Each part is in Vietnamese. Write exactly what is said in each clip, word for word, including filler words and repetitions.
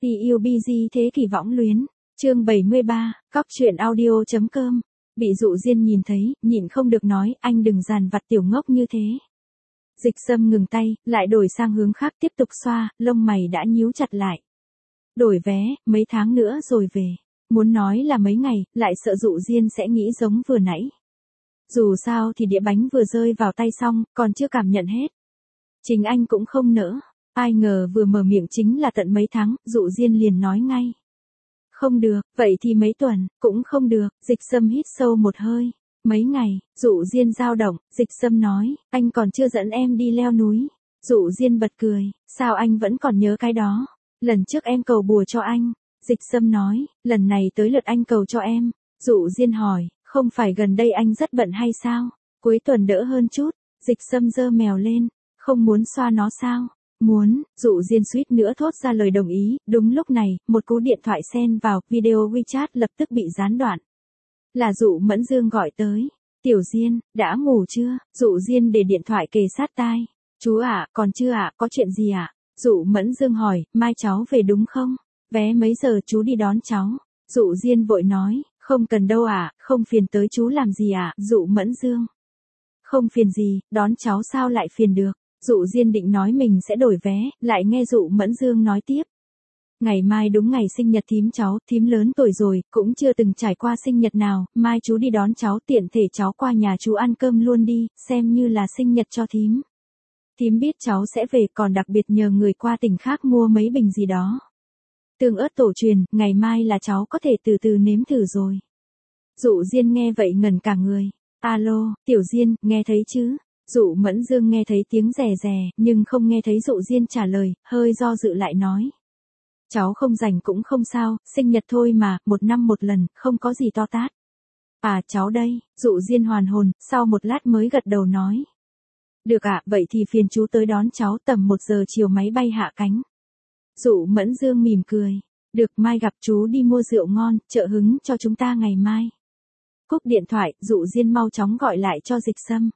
pê u bê giê thế kỷ võng luyến, chương bảy mươi ba, cóc truyện audio.com. Bị Dụ Diên nhìn thấy, nhịn không được nói, anh đừng dằn vặt tiểu ngốc như thế. Dịch Sâm ngừng tay, lại đổi sang hướng khác tiếp tục xoa, lông mày đã nhíu chặt lại. Đổi vé, mấy tháng nữa rồi về. Muốn nói là mấy ngày, lại sợ Dụ Diên sẽ nghĩ giống vừa nãy. Dù sao thì đĩa bánh vừa rơi vào tay xong, còn chưa cảm nhận hết. Chính anh cũng không nỡ. Ai ngờ vừa mở miệng chính là tận mấy tháng, Dụ Diên liền nói ngay. Không được, vậy thì mấy tuần, cũng không được. Dịch Sâm hít sâu một hơi. Mấy ngày, Dụ Diên dao động, Dịch Sâm nói, anh còn chưa dẫn em đi leo núi. Dụ Diên bật cười, sao anh vẫn còn nhớ cái đó? Lần trước em cầu bùa cho anh. Dịch Sâm nói, lần này tới lượt anh cầu cho em. Dụ Diên hỏi, không phải gần đây anh rất bận hay sao? Cuối tuần đỡ hơn chút. Dịch Sâm giơ mèo lên, không muốn xoa nó sao? Muốn. Dụ Diên suýt nữa thốt ra lời đồng ý. Đúng lúc này, một cú điện thoại xen vào, video WeChat lập tức bị gián đoạn. Là Dụ Mẫn Dương gọi tới. Tiểu Diên, đã ngủ chưa? Dụ Diên để điện thoại kề sát tai. Chú ạ, à, còn chưa ạ, à, có chuyện gì ạ? À? Dụ Mẫn Dương hỏi, mai cháu về đúng không? Vé mấy giờ chú đi đón cháu? Dụ Diên vội nói, không cần đâu ạ, à, không phiền tới chú làm gì ạ? À? Dụ Mẫn Dương. Không phiền gì, đón cháu sao lại phiền được? Dụ Diên định nói mình sẽ đổi vé, lại nghe Dụ Mẫn Dương nói tiếp. Ngày mai đúng ngày sinh nhật thím cháu, thím lớn tuổi rồi, cũng chưa từng trải qua sinh nhật nào, mai chú đi đón cháu tiện thể cháu qua nhà chú ăn cơm luôn đi, xem như là sinh nhật cho thím. Thím biết cháu sẽ về còn đặc biệt nhờ người qua tỉnh khác mua mấy bình gì đó. Tương ớt tổ truyền, ngày mai là cháu có thể từ từ nếm thử rồi. Dụ Diên nghe vậy ngẩn cả người. Alo, Tiểu Diên, nghe thấy chứ? Dụ Mẫn Dương nghe thấy tiếng rè rè, nhưng không nghe thấy Dụ Diên trả lời, hơi do dự lại nói. Cháu không rảnh cũng không sao, sinh nhật thôi mà, một năm một lần, không có gì to tát. À cháu đây, Dụ Diên hoàn hồn, sau một lát mới gật đầu nói. Được ạ, à, vậy thì phiền chú tới đón cháu tầm một giờ chiều máy bay hạ cánh. Dụ Mẫn Dương mỉm cười. Được, mai gặp chú đi mua rượu ngon, trợ hứng cho chúng ta ngày mai. Cúp điện thoại, Dụ Diên mau chóng gọi lại cho Dịch Sâm.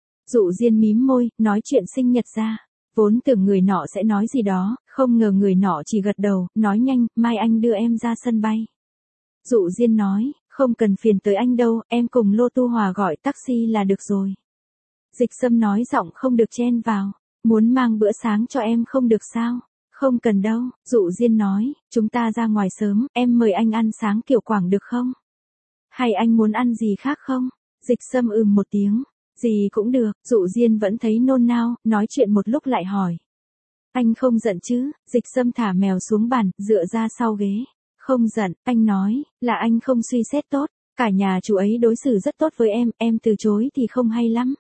Dụ Diên mím môi, nói chuyện sinh nhật ra. Vốn tưởng người nọ sẽ nói gì đó, không ngờ người nọ chỉ gật đầu, nói nhanh, mai anh đưa em ra sân bay. Dụ Diên nói, không cần phiền tới anh đâu, em cùng Lô Tu Hòa gọi taxi là được rồi. Dịch Sâm nói giọng không được chen vào, muốn mang bữa sáng cho em không được sao? Không cần đâu, Dụ Diên nói, chúng ta ra ngoài sớm, em mời anh ăn sáng kiểu Quảng được không? Hay anh muốn ăn gì khác không? Dịch Sâm ừm một tiếng. Gì cũng được, Dụ Diên vẫn thấy nôn nao, nói chuyện một lúc lại hỏi. Anh không giận chứ? Dịch Sâm thả mèo xuống bàn, dựa ra sau ghế. Không giận, anh nói, là anh không suy xét tốt, cả nhà chú ấy đối xử rất tốt với em, em từ chối thì không hay lắm.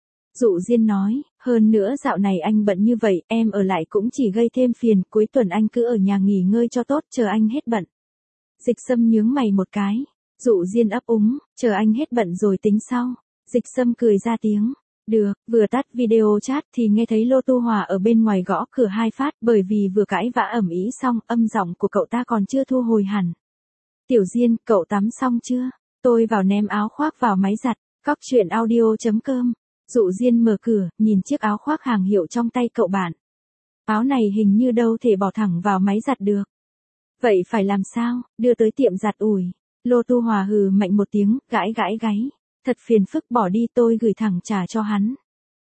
Dụ Diên nói, hơn nữa dạo này anh bận như vậy, em ở lại cũng chỉ gây thêm phiền, cuối tuần anh cứ ở nhà nghỉ ngơi cho tốt, chờ anh hết bận. Dịch Sâm nhướng mày một cái. Dụ Diên ấp úng, chờ anh hết bận rồi tính sau. Dịch Sâm cười ra tiếng. Được, vừa tắt video chat thì nghe thấy Lô Tu Hòa ở bên ngoài gõ cửa hai phát, bởi vì vừa cãi vã ầm ĩ xong, âm giọng của cậu ta còn chưa thu hồi hẳn. Tiểu Diên, cậu tắm xong chưa? Tôi vào ném áo khoác vào máy giặt. Cóc truyện audio.com. Dụ Diên mở cửa, nhìn chiếc áo khoác hàng hiệu trong tay cậu bạn. Áo này hình như đâu thể bỏ thẳng vào máy giặt được. Vậy phải làm sao? Đưa tới tiệm giặt ủi. Lô Tu Hòa hừ mạnh một tiếng, gãi gãi gáy. Thật phiền phức, bỏ đi, tôi gửi thẳng trả cho hắn.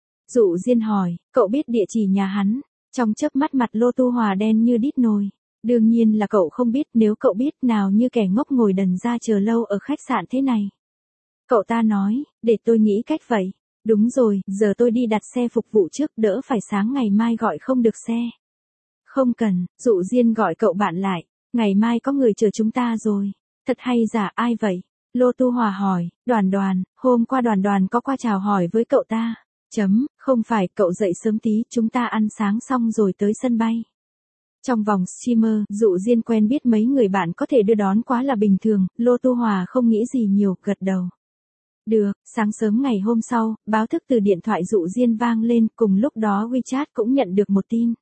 Dụ Diên hỏi, cậu biết địa chỉ nhà hắn? Trong chớp mắt mặt Lô Tu Hòa đen như đít nồi. Đương nhiên là cậu không biết, nếu cậu biết nào như kẻ ngốc ngồi đần ra chờ lâu ở khách sạn thế này. Cậu ta nói, để tôi nghĩ cách vậy. Đúng rồi, giờ tôi đi đặt xe phục vụ trước, đỡ phải sáng ngày mai gọi không được xe. Không cần, Dụ Diên gọi cậu bạn lại. Ngày mai có người chờ chúng ta rồi. Thật hay giả, ai vậy? Lô Tu Hòa hỏi. Đoàn Đoàn, hôm qua Đoàn Đoàn có qua chào hỏi với cậu ta. Chấm, không phải, cậu dậy sớm tí, chúng ta ăn sáng xong rồi tới sân bay. Trong vòng streamer, Dụ Diên quen biết mấy người bạn có thể đưa đón quá là bình thường, Lô Tu Hòa không nghĩ gì nhiều, gật đầu. Được, sáng sớm ngày hôm sau, báo thức từ điện thoại Dụ Diên vang lên, cùng lúc đó WeChat cũng nhận được một tin.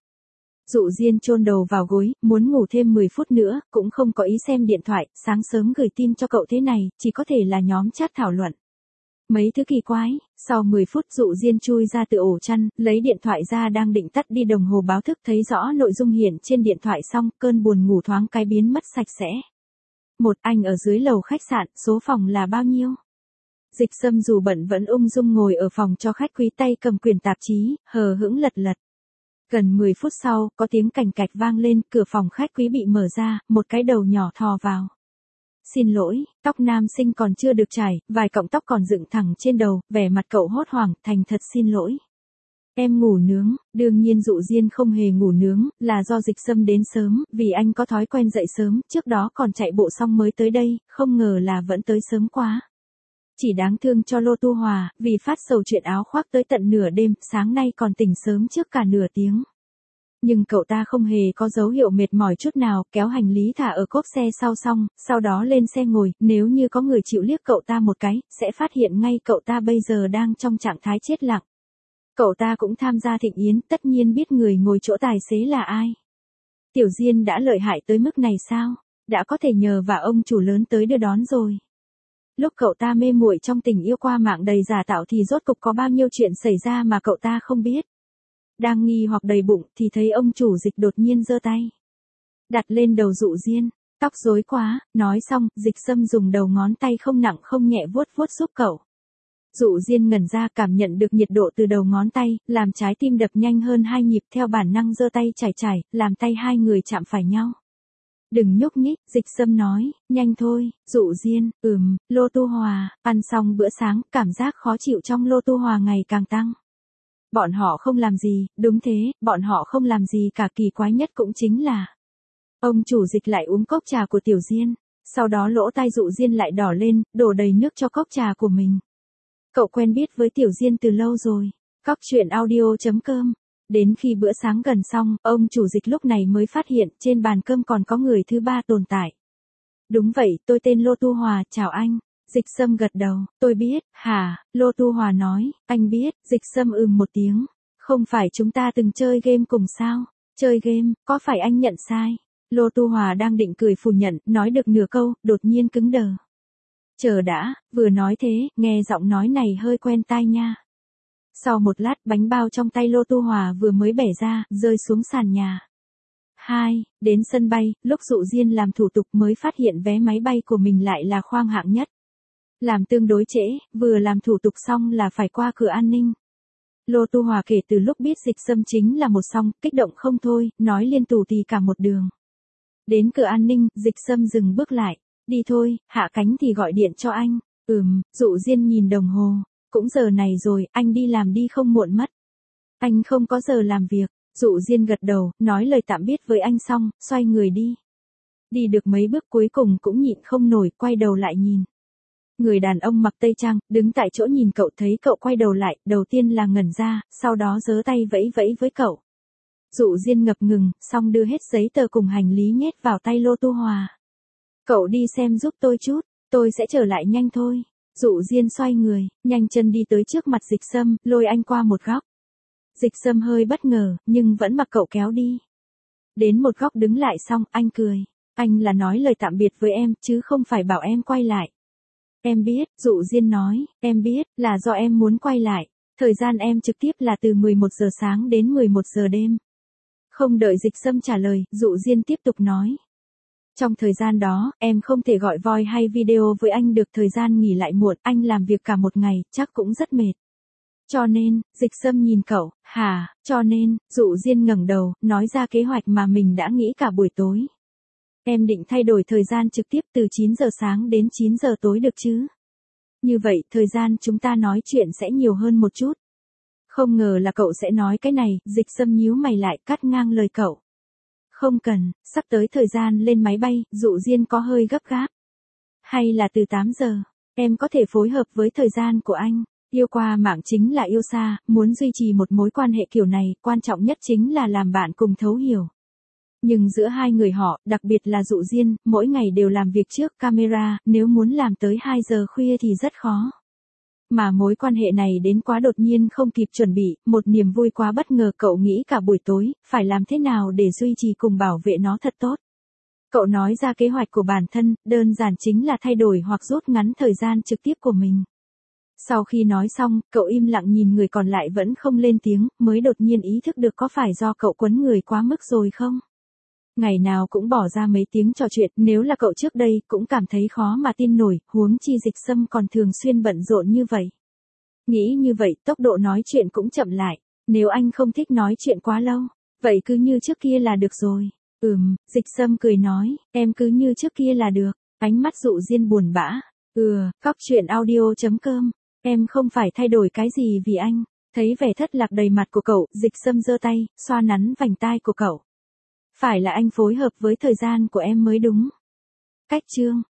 Dụ Diên chôn đầu vào gối, muốn ngủ thêm mười phút nữa, cũng không có ý xem điện thoại, sáng sớm gửi tin cho cậu thế này, chỉ có thể là nhóm chat thảo luận. Mấy thứ kỳ quái, sau mười phút Dụ Diên chui ra từ ổ chăn, lấy điện thoại ra đang định tắt đi đồng hồ báo thức, thấy rõ nội dung hiện trên điện thoại xong, cơn buồn ngủ thoáng cái biến mất sạch sẽ. Một, anh ở dưới lầu khách sạn, số phòng là bao nhiêu? Dịch Sâm dù bận vẫn ung dung ngồi ở phòng cho khách quý, tay cầm quyển tạp chí, hờ hững lật lật. Gần mười phút sau, có tiếng cành cạch vang lên, cửa phòng khách quý bị mở ra, một cái đầu nhỏ thò vào. Xin lỗi, tóc nam sinh còn chưa được chải, vài cọng tóc còn dựng thẳng trên đầu, vẻ mặt cậu hốt hoảng, thành thật xin lỗi. Em ngủ nướng, đương nhiên Dụ Diên không hề ngủ nướng, là do Dịch Sâm đến sớm, vì anh có thói quen dậy sớm, trước đó còn chạy bộ xong mới tới đây, không ngờ là vẫn tới sớm quá. Chỉ đáng thương cho Lô Tu Hòa, vì phát sầu chuyện áo khoác tới tận nửa đêm, sáng nay còn tỉnh sớm trước cả nửa tiếng. Nhưng cậu ta không hề có dấu hiệu mệt mỏi chút nào, kéo hành lý thả ở cốp xe sau xong, sau đó lên xe ngồi, nếu như có người chịu liếc cậu ta một cái, sẽ phát hiện ngay cậu ta bây giờ đang trong trạng thái chết lặng. Cậu ta cũng tham gia thịnh yến, tất nhiên biết người ngồi chỗ tài xế là ai. Tiểu Diên đã lợi hại tới mức này sao? Đã có thể nhờ và ông chủ lớn tới đưa đón rồi. Lúc cậu ta mê muội trong tình yêu qua mạng đầy giả tạo thì rốt cục có bao nhiêu chuyện xảy ra mà cậu ta không biết. Đang nghi hoặc đầy bụng thì thấy ông chủ Dịch đột nhiên giơ tay. Đặt lên đầu Dụ Diên, tóc rối quá, nói xong, Dịch Sâm dùng đầu ngón tay không nặng không nhẹ vuốt vuốt giúp cậu. Dụ Diên ngẩn ra, cảm nhận được nhiệt độ từ đầu ngón tay, làm trái tim đập nhanh hơn hai nhịp, theo bản năng giơ tay chải chải, làm tay hai người chạm phải nhau. Đừng nhúc nhích, Dịch Sâm nói, nhanh thôi. Dụ Diên, ừm, Lô Tu Hòa, ăn xong bữa sáng, cảm giác khó chịu trong Lô Tu Hòa ngày càng tăng. Bọn họ không làm gì, đúng thế, bọn họ không làm gì cả, kỳ quái nhất cũng chính là ông chủ Dịch lại uống cốc trà của Tiểu Diên, sau đó lỗ tai Dụ Diên lại đỏ lên, đổ đầy nước cho cốc trà của mình. Cậu quen biết với Tiểu Diên từ lâu rồi. Cóc truyện audio chấm com. Đến khi bữa sáng gần xong, ông chủ Dịch lúc này mới phát hiện trên bàn cơm còn có người thứ ba tồn tại. Đúng vậy, tôi tên Lô Tu Hòa, chào anh. Dịch Sâm gật đầu, tôi biết, hả? Lô Tu Hòa nói, anh biết. Dịch Sâm ừm một tiếng. Không phải chúng ta từng chơi game cùng sao? Chơi game, có phải anh nhận sai? Lô Tu Hòa đang định cười phủ nhận, nói được nửa câu, đột nhiên cứng đờ. Chờ đã, vừa nói thế, nghe giọng nói này hơi quen tai nha. Sau một lát, bánh bao trong tay Lô Tu Hòa vừa mới bẻ ra, rơi xuống sàn nhà. Hai, đến sân bay, lúc Dụ Diên làm thủ tục mới phát hiện vé máy bay của mình lại là khoang hạng nhất. Làm tương đối trễ, vừa làm thủ tục xong là phải qua cửa an ninh. Lô Tu Hòa kể từ lúc biết Dịch Sâm chính là một xong, kích động không thôi, nói liên tù tì cả một đường. Đến cửa an ninh, Dịch Sâm dừng bước lại. Đi thôi, hạ cánh thì gọi điện cho anh. Ừm, Dụ Diên nhìn đồng hồ. Cũng giờ này rồi, anh đi làm đi không muộn mất. Anh không có giờ làm việc. Dụ Diên gật đầu, nói lời tạm biệt với anh xong, xoay người đi. Đi được mấy bước cuối cùng cũng nhịn không nổi, quay đầu lại nhìn. Người đàn ông mặc tây trang, đứng tại chỗ nhìn cậu, thấy cậu quay đầu lại, đầu tiên là ngẩn ra, sau đó giơ tay vẫy vẫy với cậu. Dụ Diên ngập ngừng, xong đưa hết giấy tờ cùng hành lý nhét vào tay Lô Tu Hòa. Cậu đi xem giúp tôi chút, tôi sẽ trở lại nhanh thôi. Dụ Diên xoay người, nhanh chân đi tới trước mặt Dịch Sâm, lôi anh qua một góc. Dịch Sâm hơi bất ngờ, nhưng vẫn mặc cậu kéo đi. Đến một góc đứng lại xong, anh cười. Anh là nói lời tạm biệt với em, chứ không phải bảo em quay lại. Em biết, Dụ Diên nói, em biết, là do em muốn quay lại. Thời gian em trực tiếp là từ mười một giờ sáng đến mười một giờ đêm. Không đợi Dịch Sâm trả lời, Dụ Diên tiếp tục nói. Trong thời gian đó, em không thể gọi voice hay video với anh được, thời gian nghỉ lại muộn, anh làm việc cả một ngày, chắc cũng rất mệt. Cho nên, Dịch Sâm nhìn cậu, hả, cho nên, Dụ Diên ngẩng đầu, nói ra kế hoạch mà mình đã nghĩ cả buổi tối. Em định thay đổi thời gian trực tiếp từ chín giờ sáng đến chín giờ tối được chứ? Như vậy, thời gian chúng ta nói chuyện sẽ nhiều hơn một chút. Không ngờ là cậu sẽ nói cái này, Dịch Sâm nhíu mày lại, cắt ngang lời cậu. Không cần, sắp tới thời gian lên máy bay, Dụ Diên có hơi gấp gáp. Hay là từ tám giờ, em có thể phối hợp với thời gian của anh. Yêu qua mạng chính là yêu xa, muốn duy trì một mối quan hệ kiểu này, quan trọng nhất chính là làm bạn cùng thấu hiểu. Nhưng giữa hai người họ, đặc biệt là Dụ Diên, mỗi ngày đều làm việc trước camera, nếu muốn làm tới hai giờ khuya thì rất khó. Mà mối quan hệ này đến quá đột nhiên không kịp chuẩn bị, một niềm vui quá bất ngờ, cậu nghĩ cả buổi tối, phải làm thế nào để duy trì cùng bảo vệ nó thật tốt. Cậu nói ra kế hoạch của bản thân, đơn giản chính là thay đổi hoặc rút ngắn thời gian trực tiếp của mình. Sau khi nói xong, cậu im lặng nhìn người còn lại vẫn không lên tiếng, mới đột nhiên ý thức được có phải do cậu quấn người quá mức rồi không? Ngày nào cũng bỏ ra mấy tiếng trò chuyện, nếu là cậu trước đây cũng cảm thấy khó mà tin nổi, huống chi Dịch Sâm còn thường xuyên bận rộn như vậy. Nghĩ như vậy, tốc độ nói chuyện cũng chậm lại, nếu anh không thích nói chuyện quá lâu, vậy cứ như trước kia là được rồi. Ừm, Dịch Sâm cười nói, em cứ như trước kia là được, ánh mắt Dụ Diên buồn bã. Ừ, cóc truyện audio chấm com, em không phải thay đổi cái gì vì anh. Thấy vẻ thất lạc đầy mặt của cậu, Dịch Sâm giơ tay, xoa nắn vành tai của cậu. Phải là anh phối hợp với thời gian của em mới đúng. Cách chương